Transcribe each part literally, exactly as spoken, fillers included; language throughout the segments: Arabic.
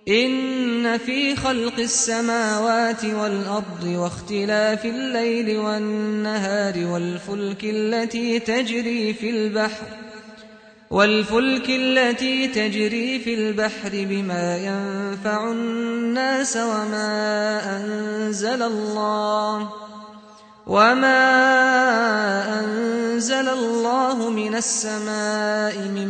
إن في خلق السماوات والأرض واختلاف الليل والنهار والفلك التي تجري في البحر والفلك التي تجري في البحر بما ينفع الناس وما أنزل الله وما أنزل الله من السماء من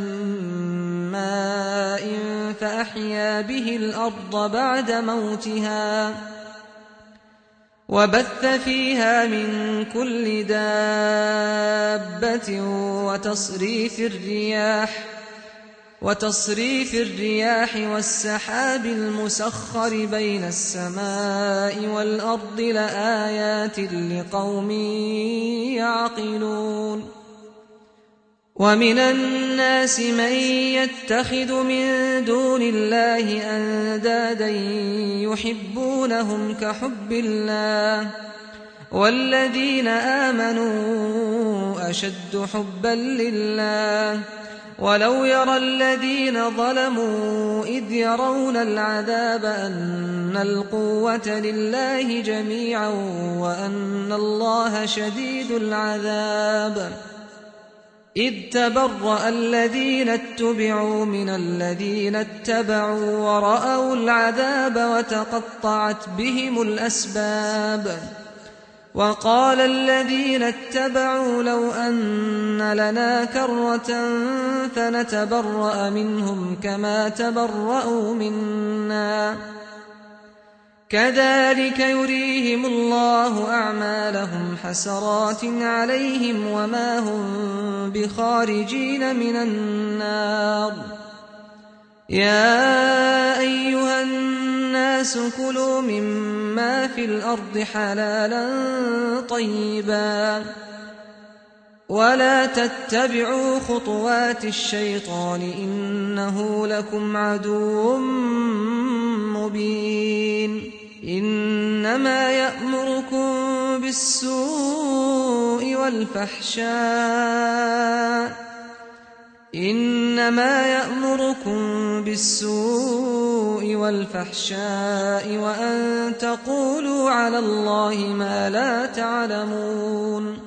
ماء فأحيا به الأرض بعد موتها وبث فيها من كل دابة وتصريف الرياح وتصريف الرياح والسحاب المسخر بين السماء والأرض لآيات لقوم يعقلون ومن الناس من يتخذ من دون الله أندادا يحبونهم كحب الله والذين آمنوا أشد حبا لله ولو يرى الذين ظلموا إذ يرون العذاب أن القوة لله جميعا وأن الله شديد العذاب إذ تبرأ الذين اتبعوا من الذين اتبعوا ورأوا العذاب وتقطعت بهم الأسباب وقال الذين اتبعوا لو أن لنا كرة فنتبرأ منهم كما تبرأوا منا كذلك يريهم الله أعمالهم حسرات عليهم وما هم بخارجين من النار يا أيها الناس كلوا مما في الأرض حلالا طيبا ولا تتبعوا خطوات الشيطان إنه لكم عدو مبين إنما يأمركم بالسوء والفحشاء إنما يأمركم بالسوء والفحشاء وأن تقولوا على الله ما لا تعلمون